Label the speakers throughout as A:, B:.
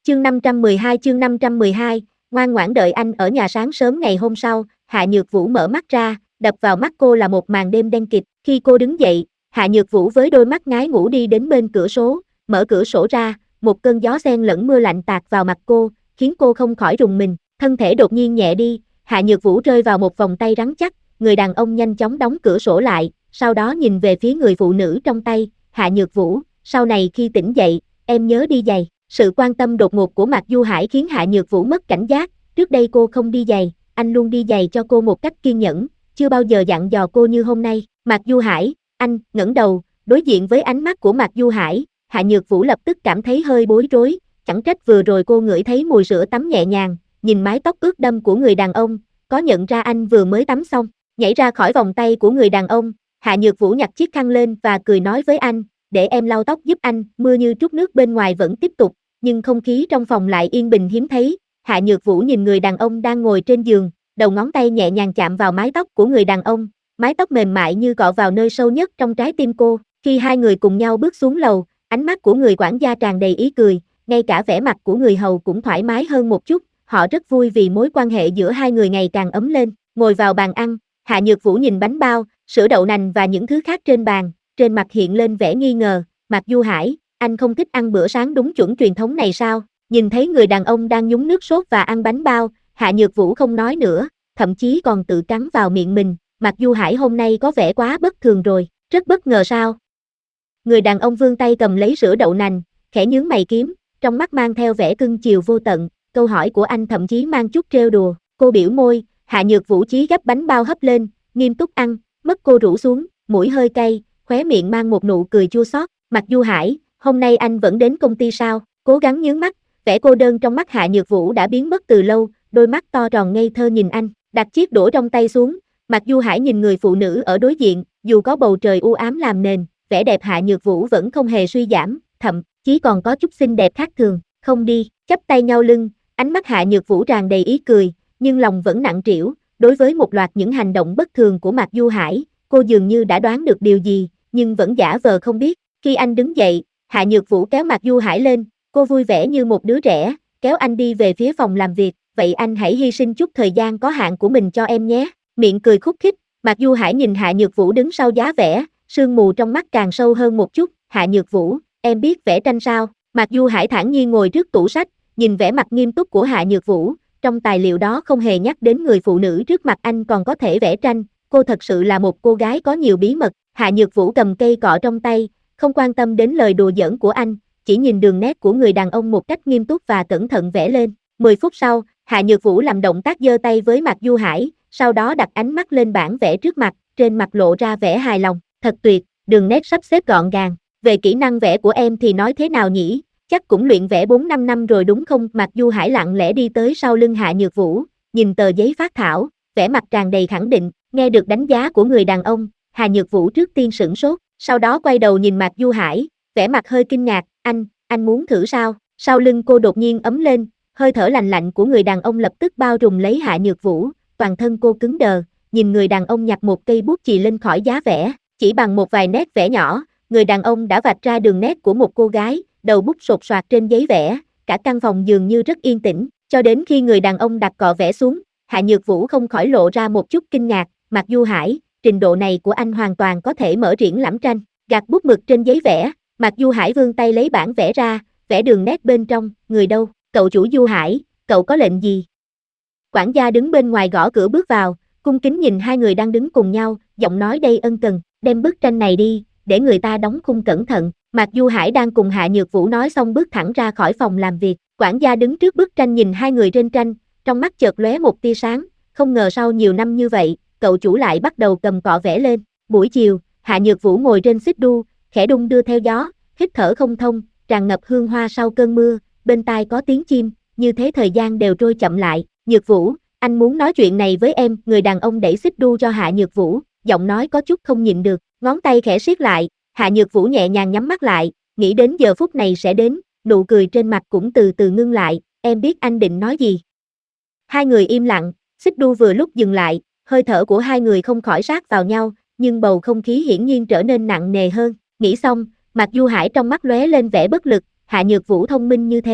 A: chương 512, ngoan ngoãn đợi anh ở nhà. Sáng sớm ngày hôm sau, Hạ Nhược Vũ mở mắt ra, đập vào mắt cô là một màn đêm đen kịt. Khi cô đứng dậy, Hạ Nhược Vũ với đôi mắt ngái ngủ đi đến bên cửa sổ, mở cửa sổ ra, một cơn gió xen lẫn mưa lạnh tạt vào mặt cô, khiến cô không khỏi rùng mình, thân thể đột nhiên nhẹ đi, Hạ Nhược Vũ rơi vào một vòng tay rắn chắc, người đàn ông nhanh chóng đóng cửa sổ lại, sau đó nhìn về phía người phụ nữ trong tay, Hạ Nhược Vũ, sau này khi tỉnh dậy, em nhớ đi giày. Sự quan tâm đột ngột của Mạc Du Hải khiến Hạ Nhược Vũ mất cảnh giác, trước đây cô không đi giày, anh luôn đi giày cho cô một cách kiên nhẫn, chưa bao giờ dặn dò cô như hôm nay. Mạc Du Hải, anh, ngẩng đầu, đối diện với ánh mắt của Mạc Du Hải, Hạ Nhược Vũ lập tức cảm thấy hơi bối rối, chẳng trách vừa rồi cô ngửi thấy mùi sữa tắm nhẹ nhàng, nhìn mái tóc ướt đẫm của người đàn ông, có nhận ra anh vừa mới tắm xong, nhảy ra khỏi vòng tay của người đàn ông, Hạ Nhược Vũ nhặt chiếc khăn lên và cười nói với anh, để em lau tóc giúp anh. Mưa như trút nước bên ngoài vẫn tiếp tục, nhưng không khí trong phòng lại yên bình hiếm thấy. Hạ Nhược Vũ nhìn người đàn ông đang ngồi trên giường, đầu ngón tay nhẹ nhàng chạm vào mái tóc của người đàn ông, mái tóc mềm mại như cọ vào nơi sâu nhất trong trái tim cô. Khi hai người cùng nhau bước xuống lầu, ánh mắt của người quản gia tràn đầy ý cười, ngay cả vẻ mặt của người hầu cũng thoải mái hơn một chút, họ rất vui vì mối quan hệ giữa hai người ngày càng ấm lên. Ngồi vào bàn ăn, Hạ Nhược Vũ nhìn bánh bao, sữa đậu nành và những thứ khác trên bàn, trên mặt hiện lên vẻ nghi ngờ. Mạc Du Hải, anh không thích ăn bữa sáng đúng chuẩn truyền thống này sao? Nhìn thấy người đàn ông đang nhúng nước sốt và ăn bánh bao, Hạ Nhược Vũ không nói nữa, thậm chí còn tự cắn vào miệng mình. Mạc Du Hải hôm nay có vẻ quá bất thường rồi, rất bất ngờ sao? Người đàn ông vươn tay cầm lấy sữa đậu nành, khẽ nhướng mày kiếm, trong mắt mang theo vẻ cưng chiều vô tận, câu hỏi của anh thậm chí mang chút trêu đùa. Cô biểu môi, Hạ Nhược Vũ chí gấp bánh bao hấp lên, nghiêm túc ăn, mắt cô rũ xuống, mũi hơi cay, khóe miệng mang một nụ cười chua xót. Mạc Du Hải, hôm nay anh vẫn đến công ty sao? Cố gắng nhướng mắt, vẻ cô đơn trong mắt Hạ Nhược Vũ đã biến mất từ lâu, đôi mắt to tròn ngây thơ nhìn anh, đặt chiếc đũa trong tay xuống. Mạc Du Hải nhìn người phụ nữ ở đối diện, dù có bầu trời u ám làm nền, vẻ đẹp Hạ Nhược Vũ vẫn không hề suy giảm, thậm chí còn có chút xinh đẹp khác thường. Không đi, chắp tay nhau lưng, ánh mắt Hạ Nhược Vũ tràn đầy ý cười, nhưng lòng vẫn nặng trĩu. Đối với một loạt những hành động bất thường của Mạc Du Hải, cô dường như đã đoán được điều gì, nhưng vẫn giả vờ không biết. Khi anh đứng dậy, Hạ Nhược Vũ kéo Mạc Du Hải lên, cô vui vẻ như một đứa trẻ, kéo anh đi về phía phòng làm việc. Vậy anh hãy hy sinh chút thời gian có hạn của mình cho em nhé. Miệng cười khúc khích, Mạc Du Hải nhìn Hạ Nhược Vũ đứng sau giá vẽ, sương mù trong mắt càng sâu hơn một chút. Hạ Nhược Vũ, em biết vẽ tranh sao? Mạc Du Hải thản nhiên ngồi trước tủ sách, nhìn vẻ mặt nghiêm túc của Hạ Nhược Vũ, trong tài liệu đó không hề nhắc đến người phụ nữ trước mặt anh còn có thể vẽ tranh, cô thật sự là một cô gái có nhiều bí mật. Hạ Nhược Vũ cầm cây cọ trong tay, không quan tâm đến lời đùa giỡn của anh, chỉ nhìn đường nét của người đàn ông một cách nghiêm túc và cẩn thận vẽ lên. 10 phút sau, Hạ Nhược Vũ làm động tác giơ tay với Mạc Du Hải, sau đó đặt ánh mắt lên bảng vẽ trước mặt, trên mặt lộ ra vẻ hài lòng, thật tuyệt, đường nét sắp xếp gọn gàng. Về kỹ năng vẽ của em thì nói thế nào nhỉ? Chắc cũng luyện vẽ 4-5 năm rồi đúng không? Mạc Du Hải lặng lẽ đi tới sau lưng Hạ Nhược Vũ, nhìn tờ giấy phác thảo, vẻ mặt tràn đầy khẳng định. Nghe được đánh giá của người đàn ông, Hạ Nhược Vũ trước tiên sửng sốt, sau đó quay đầu nhìn Mạc Du Hải, vẻ mặt hơi kinh ngạc. Anh muốn thử sao? Sau lưng cô đột nhiên ấm lên, hơi thở lạnh lạnh của người đàn ông lập tức bao trùm lấy Hạ Nhược Vũ, toàn thân cô cứng đờ, nhìn người đàn ông nhặt một cây bút chì lên khỏi giá vẽ, chỉ bằng một vài nét vẽ nhỏ, người đàn ông đã vạch ra đường nét của một cô gái, đầu bút sột soạt trên giấy vẽ, cả căn phòng dường như rất yên tĩnh, cho đến khi người đàn ông đặt cọ vẽ xuống, Hạ Nhược Vũ không khỏi lộ ra một chút kinh ngạc. Mạc Du Hải, trình độ này của anh hoàn toàn có thể mở triển lãm tranh. Gạt bút mực trên giấy vẽ, Mạc Du Hải vươn tay lấy bản vẽ ra, vẽ đường nét bên trong. Người đâu? Cậu chủ Du Hải, cậu có lệnh gì? Quản gia đứng bên ngoài gõ cửa bước vào, cung kính nhìn hai người đang đứng cùng nhau, giọng nói đầy ân cần, đem bức tranh này đi, để người ta đóng khung cẩn thận. Mạc Du Hải đang cùng Hạ Nhược Vũ nói xong bước thẳng ra khỏi phòng làm việc, quản gia đứng trước bức tranh nhìn hai người trên tranh, trong mắt chợt lóe một tia sáng, không ngờ sau nhiều năm như vậy, cậu chủ lại bắt đầu cầm cọ vẽ lên. Buổi chiều, Hạ Nhược Vũ ngồi trên xích đu, khẽ đung đưa theo gió, hít thở không thông, tràn ngập hương hoa sau cơn mưa, bên tai có tiếng chim, như thế thời gian đều trôi chậm lại. Nhược Vũ, anh muốn nói chuyện này với em. Người đàn ông đẩy xích đu cho Hạ Nhược Vũ, giọng nói có chút không nhịn được, ngón tay khẽ siết lại. Hạ Nhược Vũ nhẹ nhàng nhắm mắt lại, nghĩ đến giờ phút này sẽ đến, nụ cười trên mặt cũng từ từ ngưng lại. Em biết anh định nói gì. Hai người im lặng, xích đu vừa lúc dừng lại, hơi thở của hai người không khỏi sát vào nhau, nhưng bầu không khí hiển nhiên trở nên nặng nề hơn. Nghĩ xong, Mạc Du Hải trong mắt lóe lên vẻ bất lực. Hạ Nhược Vũ thông minh như thế,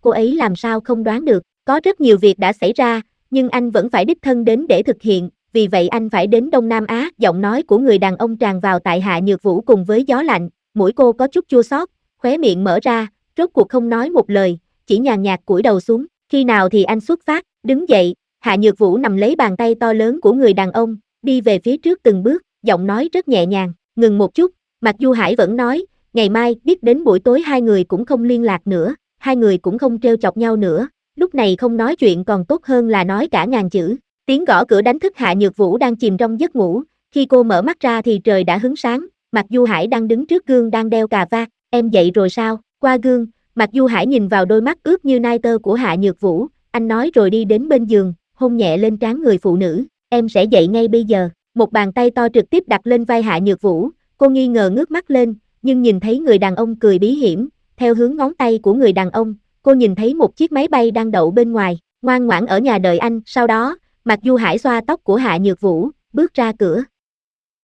A: cô ấy làm sao không đoán được, có rất nhiều việc đã xảy ra, nhưng anh vẫn phải đích thân đến để thực hiện, vì vậy anh phải đến Đông Nam Á. Giọng nói của người đàn ông tràn vào tại Hạ Nhược Vũ cùng với gió lạnh, mũi cô có chút chua xót, khóe miệng mở ra, rốt cuộc không nói một lời, chỉ nhàn nhạt cúi đầu xuống. Khi nào thì anh xuất phát? Đứng dậy, Hạ Nhược Vũ nắm lấy bàn tay to lớn của người đàn ông, đi về phía trước từng bước, giọng nói rất nhẹ nhàng. Ngừng một chút, Mạc Du Hải vẫn nói, ngày mai, biết đến buổi tối hai người cũng không liên lạc nữa, hai người cũng không trêu chọc nhau nữa, lúc này không nói chuyện còn tốt hơn là nói cả ngàn chữ. Tiếng gõ cửa đánh thức Hạ Nhược Vũ đang chìm trong giấc ngủ, khi cô mở mắt ra thì trời đã hứng sáng, Mạc Du Hải đang đứng trước gương đang đeo cà vạt. Em dậy rồi sao? Qua gương, Mạc Du Hải nhìn vào đôi mắt ướt như nai tơ của Hạ Nhược Vũ, anh nói rồi đi đến bên giường, hôn nhẹ lên trán người phụ nữ. Em sẽ dậy ngay bây giờ. Một bàn tay to trực tiếp đặt lên vai Hạ Nhược Vũ, cô nghi ngờ ngước mắt lên, nhưng nhìn thấy người đàn ông cười bí hiểm, theo hướng ngón tay của người đàn ông, cô nhìn thấy một chiếc máy bay đang đậu bên ngoài. Ngoan ngoãn ở nhà đợi anh. Sau đó, Mạc Du Hải xoa tóc của Hạ Nhược Vũ, bước ra cửa.